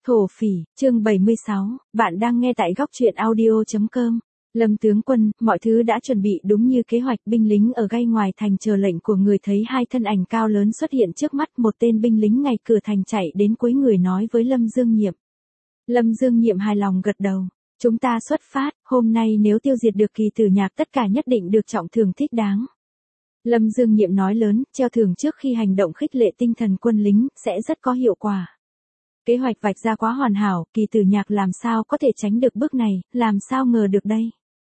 Thổ phỉ, chương 76, bạn đang nghe tại góc truyện audio.com. Lâm tướng quân, mọi thứ đã chuẩn bị đúng như kế hoạch. Binh lính ở ngay ngoài thành chờ lệnh của người thấy hai thân ảnh cao lớn xuất hiện trước mắt. Một tên binh lính ngay cửa thành chạy đến cuối người nói với Lâm Dương Nhiệm. Lâm Dương Nhiệm hài lòng gật đầu. Chúng ta xuất phát, hôm nay nếu tiêu diệt được Kỳ Tử Nhạc tất cả nhất định được trọng thưởng thích đáng. Lâm Dương Nhiệm nói lớn, treo thưởng trước khi hành động khích lệ tinh thần quân lính, sẽ rất có hiệu quả. Kế hoạch vạch ra quá hoàn hảo, Kỳ Tử Nhạc làm sao có thể tránh được bước này, làm sao ngờ được đây.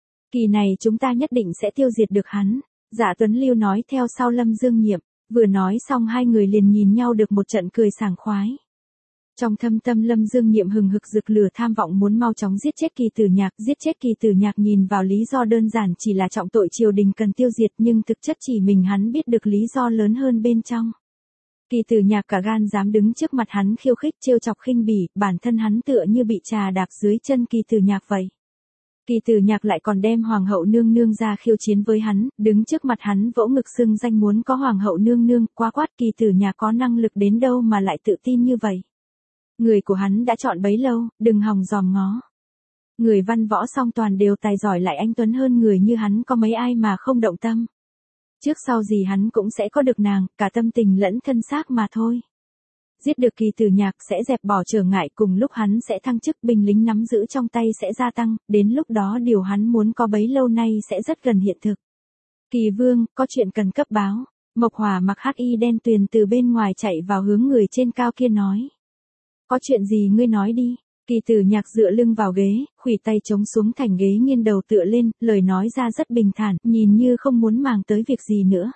Kỳ này chúng ta nhất định sẽ tiêu diệt được hắn. Dạ Tuấn Lưu nói theo sau Lâm Dương Nhiệm, vừa nói xong hai người liền nhìn nhau được một trận cười sảng khoái. Trong thâm tâm Lâm Dương Nhiệm hừng hực rực lửa tham vọng muốn mau chóng giết chết Kỳ Tử Nhạc. Giết chết Kỳ Tử Nhạc nhìn vào lý do đơn giản chỉ là trọng tội triều đình cần tiêu diệt, nhưng thực chất chỉ mình hắn biết được lý do lớn hơn bên trong. Kỳ Tử Nhạc cả gan dám đứng trước mặt hắn khiêu khích trêu chọc khinh bỉ, bản thân hắn tựa như bị trà đạp dưới chân Kỳ Tử Nhạc vậy. Kỳ Tử Nhạc lại còn đem Hoàng hậu nương nương ra khiêu chiến với hắn, đứng trước mặt hắn vỗ ngực xưng danh muốn có Hoàng hậu nương nương, quá quát. Kỳ Tử Nhạc có năng lực đến đâu mà lại tự tin như vậy. Người của hắn đã chọn bấy lâu, đừng hòng dòm ngó. Người văn võ song toàn đều tài giỏi lại anh tuấn hơn người như hắn có mấy ai mà không động tâm. Trước sau gì hắn cũng sẽ có được nàng, cả tâm tình lẫn thân xác mà thôi. Giết được Kỳ Tử Nhạc sẽ dẹp bỏ trở ngại, cùng lúc hắn sẽ thăng chức, binh lính nắm giữ trong tay sẽ gia tăng, đến lúc đó điều hắn muốn có bấy lâu nay sẽ rất gần hiện thực. Kỳ Vương, có chuyện cần cấp báo. Mộc Hỏa mặc hắc y đen tuyền từ bên ngoài chạy vào hướng người trên cao kia nói. Có chuyện gì ngươi nói đi. Kỳ Tử Nhạc dựa lưng vào ghế, khuỷu tay chống xuống thành ghế nghiêng đầu tựa lên, lời nói ra rất bình thản, nhìn như không muốn màng tới việc gì nữa.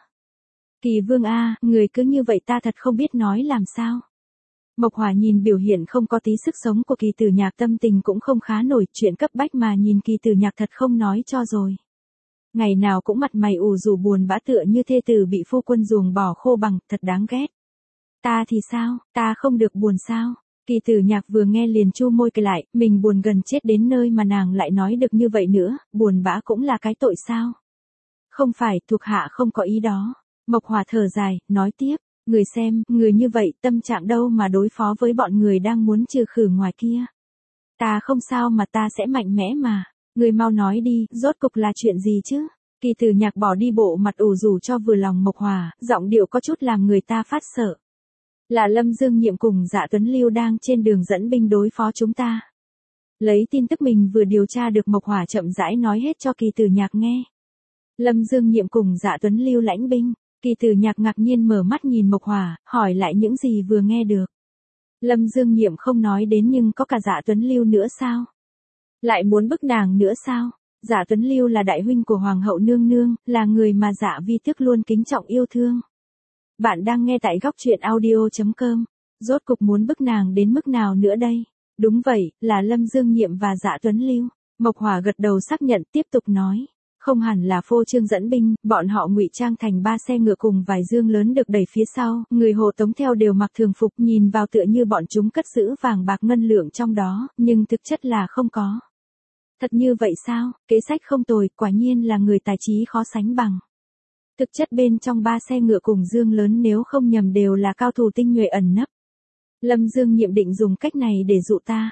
Kỳ Vương a, người cứ như vậy ta thật không biết nói làm sao. Mộc Hỏa nhìn biểu hiện không có tí sức sống của Kỳ Tử Nhạc tâm tình cũng không khá nổi, chuyện cấp bách mà nhìn Kỳ Tử Nhạc thật không nói cho rồi. Ngày nào cũng mặt mày ủ rũ buồn bã tựa như thê tử bị phu quân ruồng bỏ khô bằng, thật đáng ghét. Ta thì sao, ta không được buồn sao? Kỳ Tử Nhạc vừa nghe liền chu môi cười lại, mình buồn gần chết đến nơi mà nàng lại nói được như vậy nữa, buồn bã cũng là cái tội sao? Không phải, thuộc hạ không có ý đó. Mộc Hỏa thở dài, nói tiếp, người xem, người như vậy tâm trạng đâu mà đối phó với bọn người đang muốn trừ khử ngoài kia. Ta không sao mà ta sẽ mạnh mẽ mà, người mau nói đi, rốt cục là chuyện gì chứ? Kỳ Tử Nhạc bỏ đi bộ mặt ủ rũ cho vừa lòng Mộc Hỏa, giọng điệu có chút làm người ta phát sợ. Là Lâm Dương Nhiệm cùng Dạ Tuấn Lưu đang trên đường dẫn binh đối phó chúng ta. Lấy tin tức mình vừa điều tra được, Mộc Hỏa chậm rãi nói hết cho Kỳ Tử Nhạc nghe. Lâm Dương Nhiệm cùng Dạ Tuấn Lưu lãnh binh. Kỳ Tử Nhạc ngạc nhiên mở mắt nhìn Mộc Hỏa, hỏi lại những gì vừa nghe được. Lâm Dương Nhiệm không nói đến nhưng có cả Dạ Tuấn Lưu nữa sao? Lại muốn bức nàng nữa sao? Dạ Tuấn Lưu là đại huynh của Hoàng hậu nương nương, là người mà Dạ Vi Tước luôn kính trọng yêu thương. Bạn đang nghe tại góc truyện audio.com. Rốt cục muốn bức nàng đến mức nào nữa đây? Đúng vậy, là Lâm Dương Nhiệm và Dạ Tuấn Lưu. Mộc Hỏa gật đầu xác nhận, tiếp tục nói. Không hẳn là phô trương dẫn binh, bọn họ ngụy trang thành 3 xe ngựa cùng vài dương lớn được đẩy phía sau, người hộ tống theo đều mặc thường phục, nhìn vào tựa như bọn chúng cất giữ vàng bạc ngân lượng trong đó, nhưng thực chất là không có. Thật như vậy sao? Kế sách không tồi, quả nhiên là người tài trí khó sánh bằng. Thực chất bên trong 3 xe ngựa cùng dương lớn nếu không nhầm đều là cao thủ tinh nhuệ ẩn nấp. Lâm Dương Nhiệm định dùng cách này để dụ ta.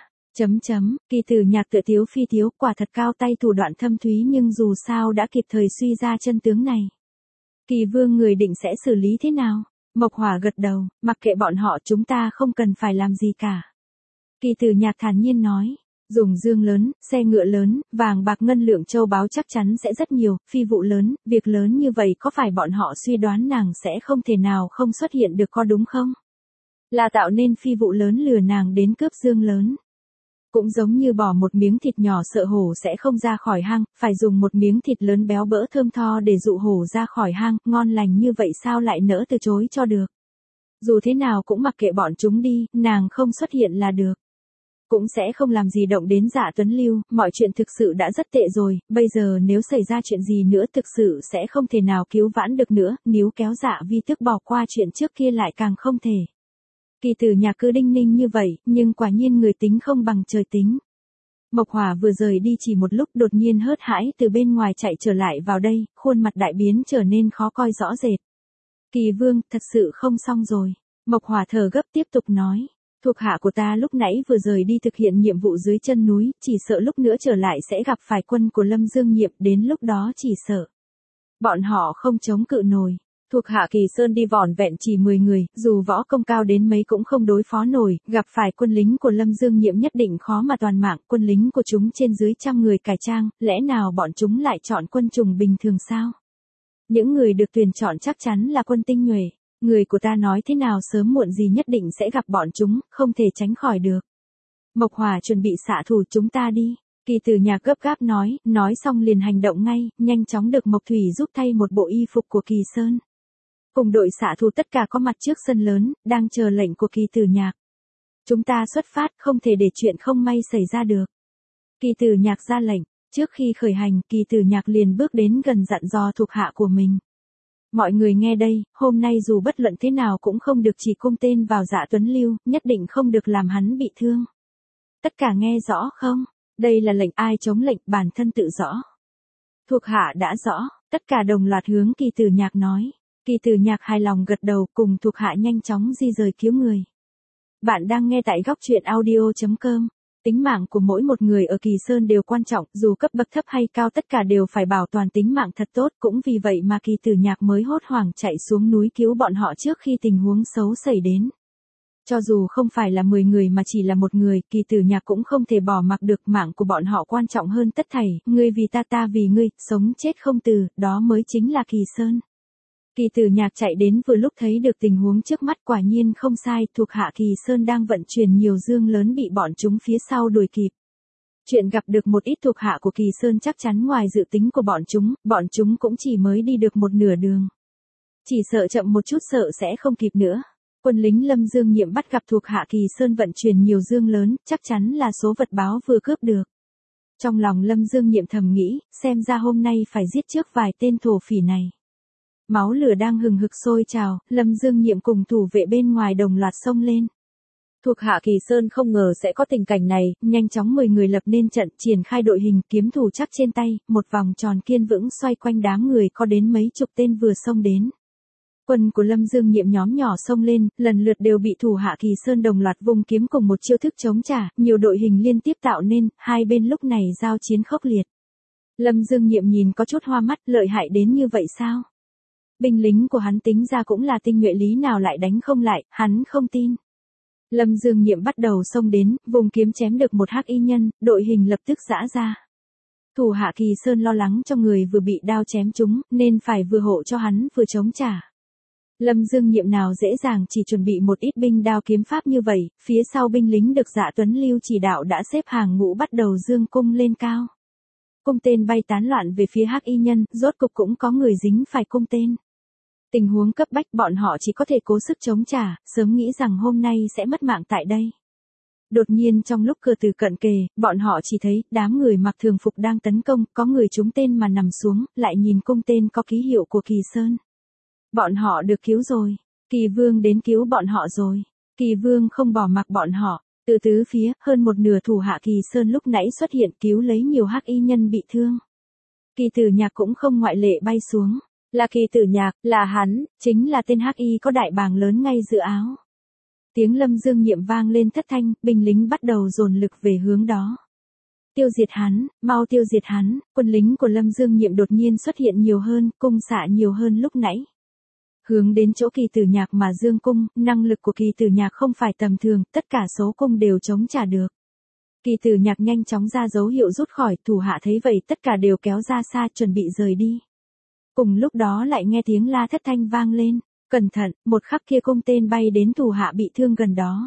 Kỳ Tử Nhạc tựa thiếu phi thiếu, quả thật cao tay thủ đoạn thâm thúy, nhưng dù sao đã kịp thời suy ra chân tướng này. Kỳ Vương người định sẽ xử lý thế nào? Mộc Hỏa gật đầu, mặc kệ bọn họ, chúng ta không cần phải làm gì cả. Kỳ Tử Nhạc thản nhiên nói. Dùng dương lớn, xe ngựa lớn, vàng bạc ngân lượng châu báu chắc chắn sẽ rất nhiều, phi vụ lớn, việc lớn như vậy có phải bọn họ suy đoán nàng sẽ không thể nào không xuất hiện được có đúng không? Là tạo nên phi vụ lớn lừa nàng đến cướp dương lớn. Cũng giống như bỏ một miếng thịt nhỏ sợ hổ sẽ không ra khỏi hang, phải dùng một miếng thịt lớn béo bỡ thơm tho để dụ hổ ra khỏi hang, ngon lành như vậy sao lại nỡ từ chối cho được. Dù thế nào cũng mặc kệ bọn chúng đi, nàng không xuất hiện là được. Cũng sẽ không làm gì động đến Dạ Tuấn Lưu, mọi chuyện thực sự đã rất tệ rồi, bây giờ nếu xảy ra chuyện gì nữa thực sự sẽ không thể nào cứu vãn được nữa, nếu kéo Dạ Vi Tước bỏ qua chuyện trước kia lại càng không thể. Kỳ Tử Nhạc cứ đinh ninh như vậy, nhưng quả nhiên người tính không bằng trời tính. Mộc Hỏa vừa rời đi chỉ một lúc đột nhiên hớt hãi từ bên ngoài chạy trở lại vào đây, khuôn mặt đại biến trở nên khó coi rõ rệt. Kỳ Vương, thật sự không xong rồi. Mộc Hỏa thở gấp tiếp tục nói. Thuộc hạ của ta lúc nãy vừa rời đi thực hiện nhiệm vụ dưới chân núi, chỉ sợ lúc nữa trở lại sẽ gặp phải quân của Lâm Dương Nhiệm, đến lúc đó chỉ sợ bọn họ không chống cự nổi. Thuộc hạ Kỳ Sơn đi vỏn vẹn chỉ 10 người, dù võ công cao đến mấy cũng không đối phó nổi, gặp phải quân lính của Lâm Dương Nhiệm nhất định khó mà toàn mạng, quân lính của chúng trên dưới trăm người cải trang, lẽ nào bọn chúng lại chọn quân trùng bình thường sao? Những người được tuyển chọn chắc chắn là quân tinh nhuệ, người của ta nói thế nào sớm muộn gì nhất định sẽ gặp bọn chúng, không thể tránh khỏi được. Mộc Hòa chuẩn bị xạ thủ, chúng ta đi. Kỳ Tử Nhạc gấp gáp nói xong liền hành động ngay, nhanh chóng được Mộc Thủy giúp thay một bộ y phục của Kỳ Sơn. Cùng đội xạ thủ tất cả có mặt trước sân lớn, đang chờ lệnh của Kỳ Tử Nhạc. Chúng ta xuất phát, không thể để chuyện không may xảy ra được. Kỳ Tử Nhạc ra lệnh, trước khi khởi hành, Kỳ Tử Nhạc liền bước đến gần dặn dò thuộc hạ của mình. Mọi người nghe đây, hôm nay dù bất luận thế nào cũng không được chỉ cung tên vào Dạ Tuấn Lưu, nhất định không được làm hắn bị thương. Tất cả nghe rõ không? Đây là lệnh, ai chống lệnh bản thân tự rõ. Thuộc hạ đã rõ, tất cả đồng loạt hướng Kỳ Tử Nhạc nói. Kỳ Tử Nhạc hài lòng gật đầu, cùng thuộc hạ nhanh chóng di rời cứu người. Bạn đang nghe tại góc truyện audio.com. Tính mạng của mỗi một người ở Kỳ Sơn đều quan trọng, dù cấp bậc thấp hay cao tất cả đều phải bảo toàn tính mạng thật tốt, cũng vì vậy mà Kỳ Tử Nhạc mới hốt hoảng chạy xuống núi cứu bọn họ trước khi tình huống xấu xảy đến. Cho dù không phải là 10 người mà chỉ là một người, Kỳ Tử Nhạc cũng không thể bỏ mặc được, mạng của bọn họ quan trọng hơn tất thảy, ngươi vì ta, ta vì ngươi, sống chết không từ, đó mới chính là Kỳ Sơn. Kỳ Tử Nhạc chạy đến vừa lúc thấy được tình huống trước mắt, quả nhiên không sai, thuộc hạ Kỳ Sơn đang vận chuyển nhiều dương lớn bị bọn chúng phía sau đuổi kịp. Chuyện gặp được một ít thuộc hạ của Kỳ Sơn chắc chắn ngoài dự tính của bọn chúng cũng chỉ mới đi được một nửa đường. Chỉ sợ chậm một chút sợ sẽ không kịp nữa. Quân lính Lâm Dương Nhiệm bắt gặp thuộc hạ Kỳ Sơn vận chuyển nhiều dương lớn, chắc chắn là số vật báo vừa cướp được. Trong lòng Lâm Dương Nhiệm thầm nghĩ, xem ra hôm nay phải giết trước vài tên thổ phỉ này. Máu lửa đang hừng hực sôi trào, Lâm Dương Nhiệm cùng thủ vệ bên ngoài đồng loạt xông lên. Thuộc hạ Kỳ Sơn không ngờ sẽ có tình cảnh này, nhanh chóng 10 người lập nên trận, triển khai đội hình, kiếm thủ chắc trên tay, một vòng tròn kiên vững xoay quanh đám người có đến mấy chục tên vừa xông đến. Quân của Lâm Dương Nhiệm nhóm nhỏ xông lên, lần lượt đều bị thủ hạ Kỳ Sơn đồng loạt vung kiếm cùng một chiêu thức chống trả, nhiều đội hình liên tiếp tạo nên, hai bên lúc này giao chiến khốc liệt. Lâm Dương Nhiệm nhìn có chút hoa mắt, lợi hại đến như vậy sao? Binh lính của hắn tính ra cũng là tinh nhuệ, lý nào lại đánh không lại, hắn không tin. Lâm Dương Nhiệm bắt đầu xông đến, vùng kiếm chém được một hắc y nhân, đội hình lập tức giã ra. Thủ hạ Kỳ Sơn lo lắng cho người vừa bị đao chém trúng, nên phải vừa hộ cho hắn vừa chống trả. Lâm Dương Nhiệm nào dễ dàng chỉ chuẩn bị một ít binh đao kiếm pháp như vậy, phía sau binh lính được Dạ Tuấn Lưu chỉ đạo đã xếp hàng ngũ bắt đầu dương cung lên cao. Cung tên bay tán loạn về phía hắc y nhân, rốt cục cũng có người dính phải cung tên. Tình huống cấp bách, bọn họ chỉ có thể cố sức chống trả, sớm nghĩ rằng hôm nay sẽ mất mạng tại đây. Đột nhiên trong lúc cờ tử cận kề, bọn họ chỉ thấy đám người mặc thường phục đang tấn công, có người trúng tên mà nằm xuống, lại nhìn cung tên có ký hiệu của Kỳ Sơn. Bọn họ được cứu rồi, Kỳ Vương đến cứu bọn họ rồi. Kỳ Vương không bỏ mặc bọn họ, từ tứ phía, hơn một nửa thủ hạ Kỳ Sơn lúc nãy xuất hiện cứu lấy nhiều hắc y nhân bị thương. Kỳ Tử Nhạc cũng không ngoại lệ bay xuống. Là Kỳ Tử Nhạc, là hắn, chính là tên hắc y có đại bàng lớn ngay giữa áo. Tiếng Lâm Dương Nhiệm vang lên thất thanh, binh lính bắt đầu dồn lực về hướng đó. Tiêu diệt hắn, mau tiêu diệt hắn, quân lính của Lâm Dương Nhiệm đột nhiên xuất hiện nhiều hơn, cung xạ nhiều hơn lúc nãy. Hướng đến chỗ Kỳ Tử Nhạc mà dương cung, năng lực của Kỳ Tử Nhạc không phải tầm thường, tất cả số cung đều chống trả được. Kỳ Tử Nhạc nhanh chóng ra dấu hiệu rút khỏi, thủ hạ thấy vậy tất cả đều kéo ra xa chuẩn bị rời đi. Cùng lúc đó lại nghe tiếng la thất thanh vang lên, cẩn thận, một khắc kia cung tên bay đến thủ hạ bị thương gần đó.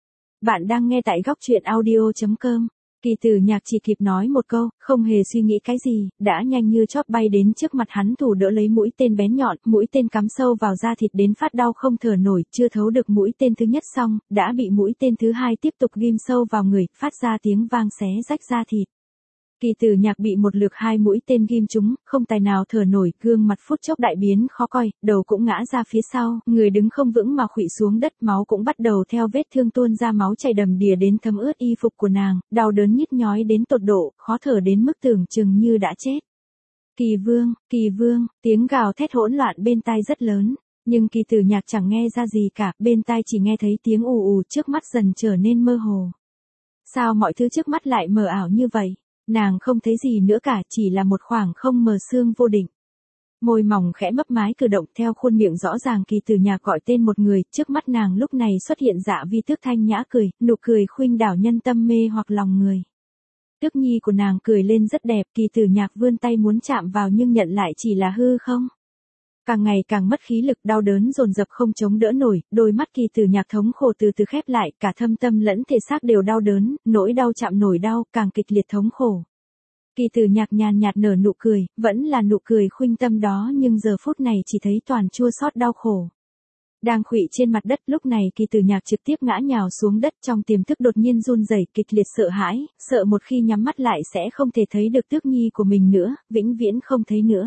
Bạn đang nghe tại góc truyện audio.com. Kỳ Tử Nhạc chỉ kịp nói một câu, không hề suy nghĩ cái gì, đã nhanh như chóp bay đến trước mặt hắn, thủ đỡ lấy mũi tên bén nhọn, mũi tên cắm sâu vào da thịt đến phát đau không thở nổi, chưa thấu được mũi tên thứ nhất xong, đã bị mũi tên thứ hai tiếp tục ghim sâu vào người, phát ra tiếng vang xé rách da thịt. Kỳ Tử Nhạc bị một lượt hai mũi tên ghim trúng, không tài nào thở nổi, gương mặt phút chốc đại biến khó coi, đầu cũng ngã ra phía sau, người đứng không vững mà khuỵu xuống đất, máu cũng bắt đầu theo vết thương tuôn ra, máu chảy đầm đìa đến thấm ướt y phục của nàng, đau đớn nhức nhói đến tột độ, khó thở đến mức tưởng chừng như đã chết. Kỳ Vương, tiếng gào thét hỗn loạn bên tai rất lớn. Nhưng Kỳ Tử Nhạc chẳng nghe ra gì cả, bên tai chỉ nghe thấy tiếng ù ù, trước mắt dần trở nên mơ hồ. Sao mọi thứ trước mắt lại mờ ảo như vậy? Nàng không thấy gì nữa cả, chỉ là một khoảng không mờ sương vô định. Môi mỏng khẽ mấp mái cử động theo khuôn miệng rõ ràng. Kỳ Tử Nhạc gọi tên một người, trước mắt nàng lúc này xuất hiện Dạ Vi Tước thanh nhã cười, nụ cười khuynh đảo nhân tâm mê hoặc lòng người. Tước nhi của nàng cười lên rất đẹp, Kỳ Tử Nhạc vươn tay muốn chạm vào nhưng nhận lại chỉ là hư không. Càng ngày càng mất khí lực, đau đớn dồn dập không chống đỡ nổi, đôi mắt Kỳ Tử Nhạc thống khổ từ từ khép lại, cả thâm tâm lẫn thể xác đều đau đớn, nỗi đau chạm nổi đau, càng kịch liệt thống khổ. Kỳ Tử Nhạc nhàn nhạt nở nụ cười, vẫn là nụ cười khuynh tâm đó nhưng giờ phút này chỉ thấy toàn chua xót đau khổ. Đang khuỵu trên mặt đất, lúc này Kỳ Tử Nhạc trực tiếp ngã nhào xuống đất, trong tiềm thức đột nhiên run rẩy, kịch liệt sợ hãi, sợ một khi nhắm mắt lại sẽ không thể thấy được Tước nhi của mình nữa, vĩnh viễn không thấy nữa.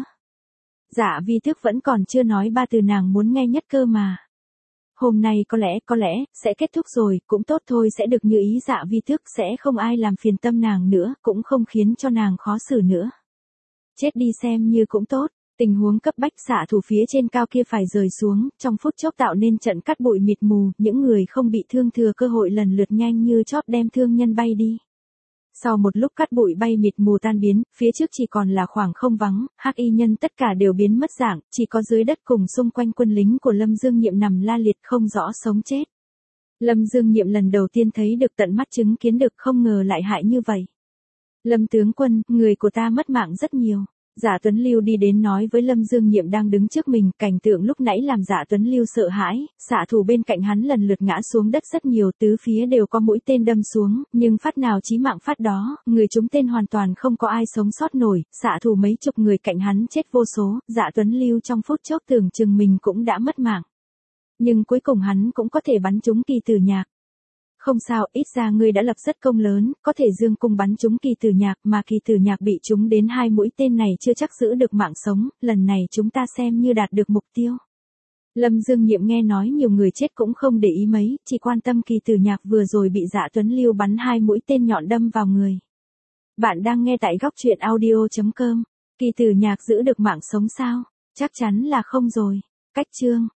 Dạ Vi Tước vẫn còn chưa nói ba từ nàng muốn nghe nhất cơ mà. Hôm nay có lẽ, sẽ kết thúc rồi, cũng tốt thôi, sẽ được như ý. Dạ Vi Tước sẽ không ai làm phiền tâm nàng nữa, cũng không khiến cho nàng khó xử nữa. Chết đi xem như cũng tốt. Tình huống cấp bách, xạ thủ phía trên cao kia phải rời xuống, trong phút chốc tạo nên trận cắt bụi mịt mù, những người không bị thương thừa cơ hội lần lượt nhanh như chóp đem thương nhân bay đi. Sau một lúc cắt bụi bay mịt mù tan biến, phía trước chỉ còn là khoảng không vắng, hắc y nhân tất cả đều biến mất dạng, chỉ có dưới đất cùng xung quanh quân lính của Lâm Dương Nhiệm nằm la liệt không rõ sống chết. Lâm Dương Nhiệm lần đầu tiên thấy được, tận mắt chứng kiến được, không ngờ lại hại như vậy. Lâm tướng quân, người của ta mất mạng rất nhiều. Dạ Tuấn Lưu đi đến nói với Lâm Dương Nhiệm đang đứng trước mình, cảnh tượng lúc nãy làm Dạ Tuấn Lưu sợ hãi, xạ thủ bên cạnh hắn lần lượt ngã xuống đất rất nhiều, tứ phía đều có mũi tên đâm xuống, nhưng phát nào chí mạng phát đó, người trúng tên hoàn toàn không có ai sống sót nổi, xạ thủ mấy chục người cạnh hắn chết vô số, Dạ Tuấn Lưu trong phút chốc tưởng chừng mình cũng đã mất mạng. Nhưng cuối cùng hắn cũng có thể bắn trúng Kỳ Tử Nhạc. Không sao, ít ra ngươi đã lập rất công lớn, có thể dương cung bắn trúng Kỳ Tử Nhạc, mà Kỳ Tử Nhạc bị trúng đến 2 mũi tên này chưa chắc giữ được mạng sống, lần này chúng ta xem như đạt được mục tiêu. Lâm Dương Nhiệm nghe nói nhiều người chết cũng không để ý mấy, chỉ quan tâm Kỳ Tử Nhạc vừa rồi bị Dạ Tuấn Lưu bắn 2 mũi tên nhọn đâm vào người. Bạn đang nghe tại góc truyện audio.com. Kỳ Tử Nhạc giữ được mạng sống sao? Chắc chắn là không rồi. Cách chương